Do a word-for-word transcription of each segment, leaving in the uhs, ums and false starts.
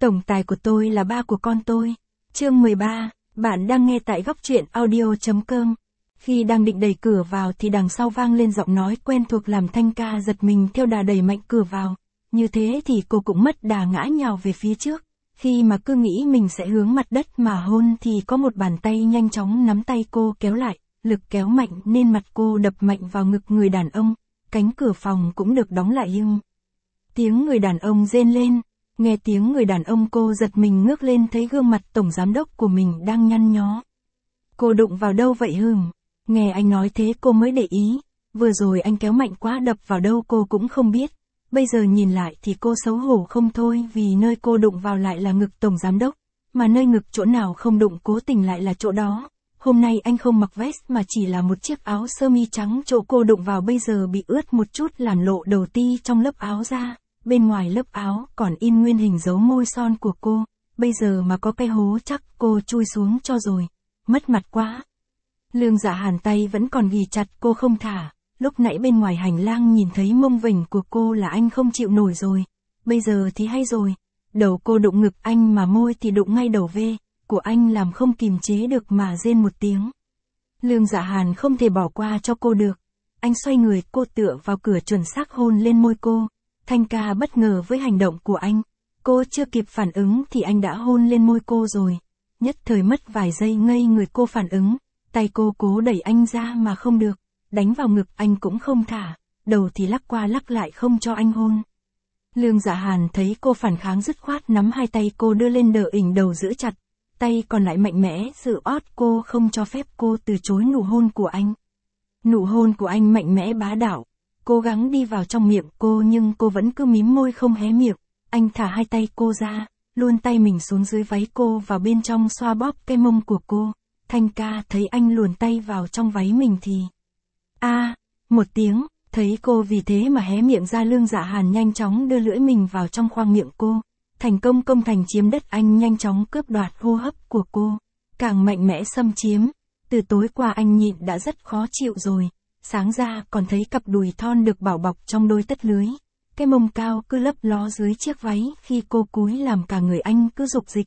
Tổng tài của tôi là ba của con tôi. Chương mười ba, bạn đang nghe tại góc truyện audio.com. Khi đang định đẩy cửa vào thì đằng sau vang lên giọng nói quen thuộc làm Thanh Ca giật mình theo đà đẩy mạnh cửa vào. Như thế thì cô cũng mất đà ngã nhào về phía trước. Khi mà cứ nghĩ mình sẽ hướng mặt đất mà hôn thì có một bàn tay nhanh chóng nắm tay cô kéo lại, lực kéo mạnh nên mặt cô đập mạnh vào ngực người đàn ông. Cánh cửa phòng cũng được đóng lại ưng. Tiếng người đàn ông rên lên. Nghe tiếng người đàn ông cô giật mình ngước lên thấy gương mặt tổng giám đốc của mình đang nhăn nhó. Cô đụng vào đâu vậy hừm? Nghe anh nói thế cô mới để ý. Vừa rồi anh kéo mạnh quá đập vào đâu cô cũng không biết. Bây giờ nhìn lại thì cô xấu hổ không thôi vì nơi cô đụng vào lại là ngực tổng giám đốc. Mà nơi ngực chỗ nào không đụng cố tình lại là chỗ đó. Hôm nay anh không mặc vest mà chỉ là một chiếc áo sơ mi trắng, chỗ cô đụng vào bây giờ bị ướt một chút làm lộ đầu ti trong lớp áo ra. Bên ngoài lớp áo còn in nguyên hình dấu môi son của cô, bây giờ mà có cái hố chắc cô chui xuống cho rồi, mất mặt quá. Lương Dạ Hàn tay vẫn còn ghì chặt cô không thả, lúc nãy bên ngoài hành lang nhìn thấy mông vểnh của cô là anh không chịu nổi rồi, bây giờ thì hay rồi, đầu cô đụng ngực anh mà môi thì đụng ngay đầu ve của anh làm không kìm chế được mà rên một tiếng. Lương Dạ Hàn không thể bỏ qua cho cô được, anh xoay người cô tựa vào cửa chuẩn xác hôn lên môi cô. Thanh Ca bất ngờ với hành động của anh, cô chưa kịp phản ứng thì anh đã hôn lên môi cô rồi, nhất thời mất vài giây ngây người cô phản ứng, tay cô cố đẩy anh ra mà không được, đánh vào ngực anh cũng không thả, đầu thì lắc qua lắc lại không cho anh hôn. Lương Dạ Hàn thấy cô phản kháng dứt khoát nắm hai tay cô đưa lên đỡ ỉnh đầu giữ chặt, tay còn lại mạnh mẽ giữ ót cô không cho phép cô từ chối nụ hôn của anh. Nụ hôn của anh mạnh mẽ bá đạo. Cố gắng đi vào trong miệng cô nhưng cô vẫn cứ mím môi không hé miệng, anh thả hai tay cô ra, luôn tay mình xuống dưới váy cô vào bên trong xoa bóp cái mông của cô. Thanh Ca thấy anh luồn tay vào trong váy mình thì a à, một tiếng, thấy cô vì thế mà hé miệng ra. Lương Dạ Hàn nhanh chóng đưa lưỡi mình vào trong khoang miệng cô, thành công công thành chiếm đất. Anh nhanh chóng cướp đoạt hô hấp của cô, càng mạnh mẽ xâm chiếm, từ tối qua anh nhịn đã rất khó chịu rồi. Sáng ra còn thấy cặp đùi thon được bảo bọc trong đôi tất lưới. Cái mông cao cứ lấp ló dưới chiếc váy khi cô cúi làm cả người anh cứ rục dịch.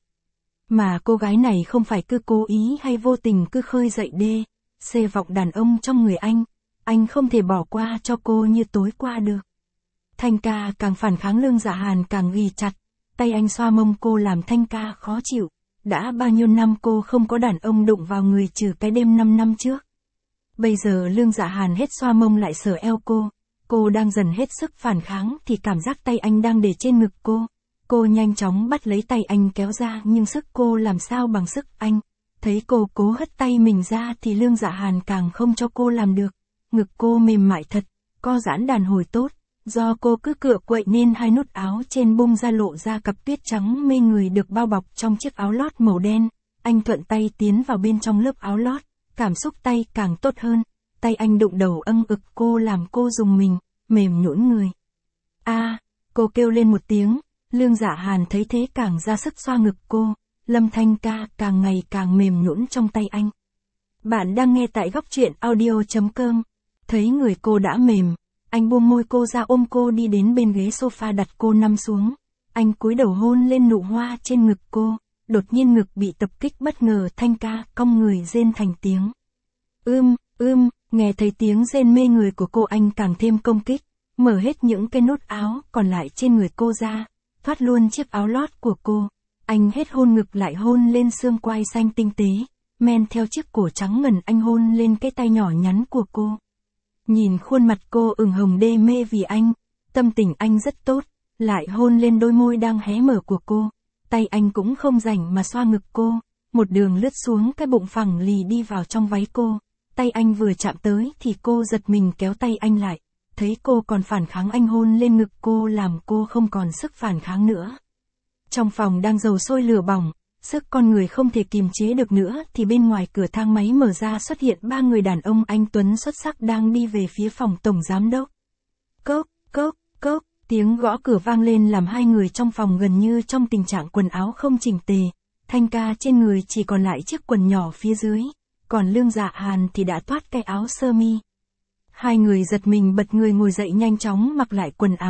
Mà cô gái này không phải cứ cố ý hay vô tình cứ khơi dậy đê, xê vọng đàn ông trong người anh. Anh không thể bỏ qua cho cô như tối qua được. Thanh Ca càng phản kháng Lương Dạ Hàn càng ghì chặt. Tay anh xoa mông cô làm Thanh Ca khó chịu. Đã bao nhiêu năm cô không có đàn ông đụng vào người trừ cái đêm năm năm trước. Bây giờ Lương Dạ Hàn hết xoa mông lại sờ eo cô, cô đang dần hết sức phản kháng thì cảm giác tay anh đang để trên ngực cô. Cô nhanh chóng bắt lấy tay anh kéo ra nhưng sức cô làm sao bằng sức anh. Thấy cô cố hất tay mình ra thì Lương Dạ Hàn càng không cho cô làm được. Ngực cô mềm mại thật, co giãn đàn hồi tốt, do cô cứ cựa quậy nên hai nút áo trên bung ra lộ ra cặp tuyết trắng mê người được bao bọc trong chiếc áo lót màu đen. Anh thuận tay tiến vào bên trong lớp áo lót. Cảm xúc tay càng tốt hơn, tay anh đụng đầu âng ực cô làm cô rùng mình, mềm nhũn người. A, à, cô kêu lên một tiếng, Lương Dạ Hàn thấy thế càng ra sức xoa ngực cô, Lâm Thanh Ca càng ngày càng mềm nhũn trong tay anh. Bạn đang nghe tại góc truyện audio.com, thấy người cô đã mềm, anh buông môi cô ra ôm cô đi đến bên ghế sofa đặt cô nằm xuống, anh cúi đầu hôn lên nụ hoa trên ngực cô. Đột nhiên ngực bị tập kích bất ngờ. Thanh Ca cong người rên thành tiếng. Ưm, ưm, nghe thấy tiếng rên mê người của cô anh càng thêm công kích, mở hết những cái nút áo còn lại trên người cô ra, thoát luôn chiếc áo lót của cô. Anh hết hôn ngực lại hôn lên xương quai xanh tinh tế, men theo chiếc cổ trắng ngần anh hôn lên cái tay nhỏ nhắn của cô. Nhìn khuôn mặt cô ửng hồng đê mê vì anh, tâm tình anh rất tốt, lại hôn lên đôi môi đang hé mở của cô. Tay anh cũng không rảnh mà xoa ngực cô, một đường lướt xuống cái bụng phẳng lì đi vào trong váy cô. Tay anh vừa chạm tới thì cô giật mình kéo tay anh lại, thấy cô còn phản kháng anh hôn lên ngực cô làm cô không còn sức phản kháng nữa. Trong phòng đang dầu sôi lửa bỏng, sức con người không thể kìm chế được nữa thì bên ngoài cửa thang máy mở ra xuất hiện ba người đàn ông anh tuấn xuất sắc đang đi về phía phòng tổng giám đốc. Cốc, cốc, cốc. Tiếng gõ cửa vang lên làm hai người trong phòng gần như trong tình trạng quần áo không chỉnh tề. Thanh Ca trên người chỉ còn lại chiếc quần nhỏ phía dưới, còn Lương Dạ Hàn thì đã thoát cái áo sơ mi. Hai người giật mình bật người ngồi dậy nhanh chóng mặc lại quần áo,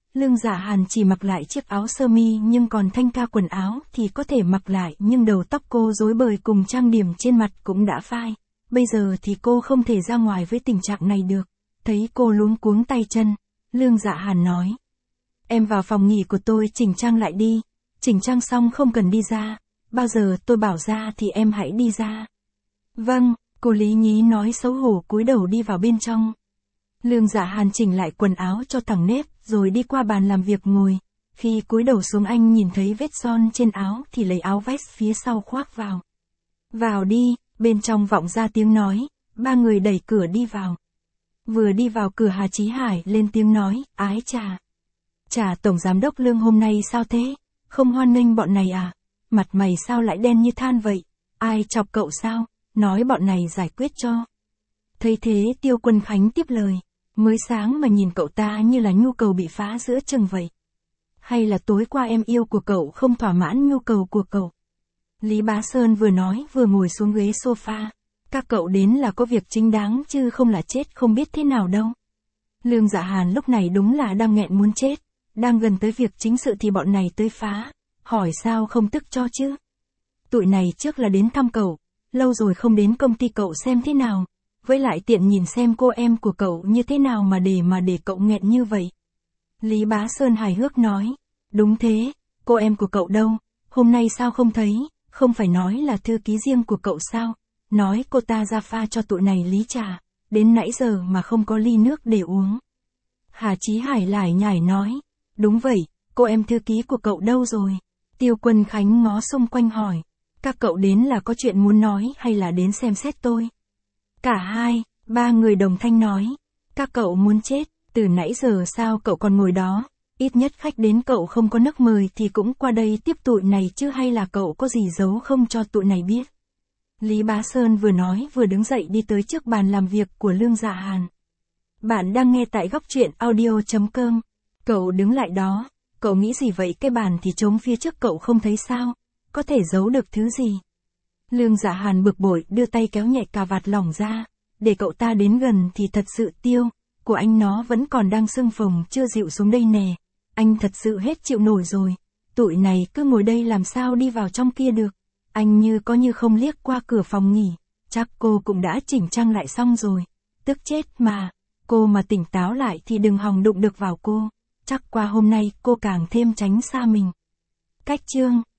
Lương Dạ Hàn chỉ mặc lại chiếc áo sơ mi nhưng còn Thanh Ca quần áo thì có thể mặc lại, nhưng đầu tóc cô rối bời cùng trang điểm trên mặt cũng đã phai. Bây giờ thì cô không thể ra ngoài với tình trạng này được. Thấy cô luống cuống tay chân, Lương Dạ Hàn nói. Em vào phòng nghỉ của tôi chỉnh trang lại đi. Chỉnh trang xong không cần đi ra. Bao giờ tôi bảo ra thì em hãy đi ra. Vâng, cô Lý Nhí nói xấu hổ cúi đầu đi vào bên trong. Lương Dạ Hàn chỉnh lại quần áo cho thẳng nếp, rồi đi qua bàn làm việc ngồi. Khi cúi đầu xuống anh nhìn thấy vết son trên áo thì lấy áo vest phía sau khoác vào. Vào đi, bên trong vọng ra tiếng nói, ba người đẩy cửa đi vào. Vừa đi vào cửa Hà Chí Hải lên tiếng nói, ái chà. Chà, Tổng Giám đốc Lương hôm nay sao thế? Không hoan nghênh bọn này à? Mặt mày sao lại đen như than vậy? Ai chọc cậu sao? Nói bọn này giải quyết cho. Thấy thế Tiêu Quân Khánh tiếp lời. Mới sáng mà nhìn cậu ta như là nhu cầu bị phá giữa chừng vậy. Hay là tối qua em yêu của cậu không thỏa mãn nhu cầu của cậu? Lý Bá Sơn vừa nói vừa ngồi xuống ghế sofa. Các cậu đến là có việc chính đáng chứ không là chết không biết thế nào đâu. Lương Dạ Hàn lúc này đúng là đang nghẹn muốn chết. Đang gần tới việc chính sự thì bọn này tới phá. Hỏi sao không tức cho chứ? Tụi này trước là đến thăm cậu. Lâu rồi không đến công ty cậu xem thế nào. Với lại tiện nhìn xem cô em của cậu như thế nào mà để mà để cậu nghẹn như vậy. Lý Bá Sơn hài hước nói. Đúng thế, cô em của cậu đâu? Hôm nay sao không thấy? Không phải nói là thư ký riêng của cậu sao? Nói cô ta ra pha cho tụi này lý trà. Đến nãy giờ mà không có ly nước để uống. Hà Chí Hải lải nhải nói. Đúng vậy, cô em thư ký của cậu đâu rồi? Tiêu Quân Khánh ngó xung quanh hỏi. Các cậu đến là có chuyện muốn nói hay là đến xem xét tôi? Cả hai, ba người đồng thanh nói. Các cậu muốn chết, từ nãy giờ sao cậu còn ngồi đó? Ít nhất khách đến cậu không có nước mời thì cũng qua đây tiếp tụi này chứ, hay là cậu có gì giấu không cho tụi này biết? Lý Bá Sơn vừa nói vừa đứng dậy đi tới trước bàn làm việc của Lương Dạ Hàn. Bạn đang nghe tại góc truyện audio.com. Cậu đứng lại đó, cậu nghĩ gì vậy? Cái bàn thì trống phía trước cậu không thấy sao? Có thể giấu được thứ gì? Lương Dạ Hàn bực bội đưa tay kéo nhẹ cà vạt lỏng ra. Để cậu ta đến gần thì thật sự tiêu của anh nó vẫn còn đang sưng phồng chưa dịu xuống đây nè. Anh thật sự hết chịu nổi rồi. Tụi này cứ ngồi đây làm sao đi vào trong kia được. Anh như có như không liếc qua cửa phòng nghỉ. Chắc cô cũng đã chỉnh trang lại xong rồi. Tức chết mà. Cô mà tỉnh táo lại thì đừng hòng đụng được vào cô. Chắc qua hôm nay cô càng thêm tránh xa mình. Cách chương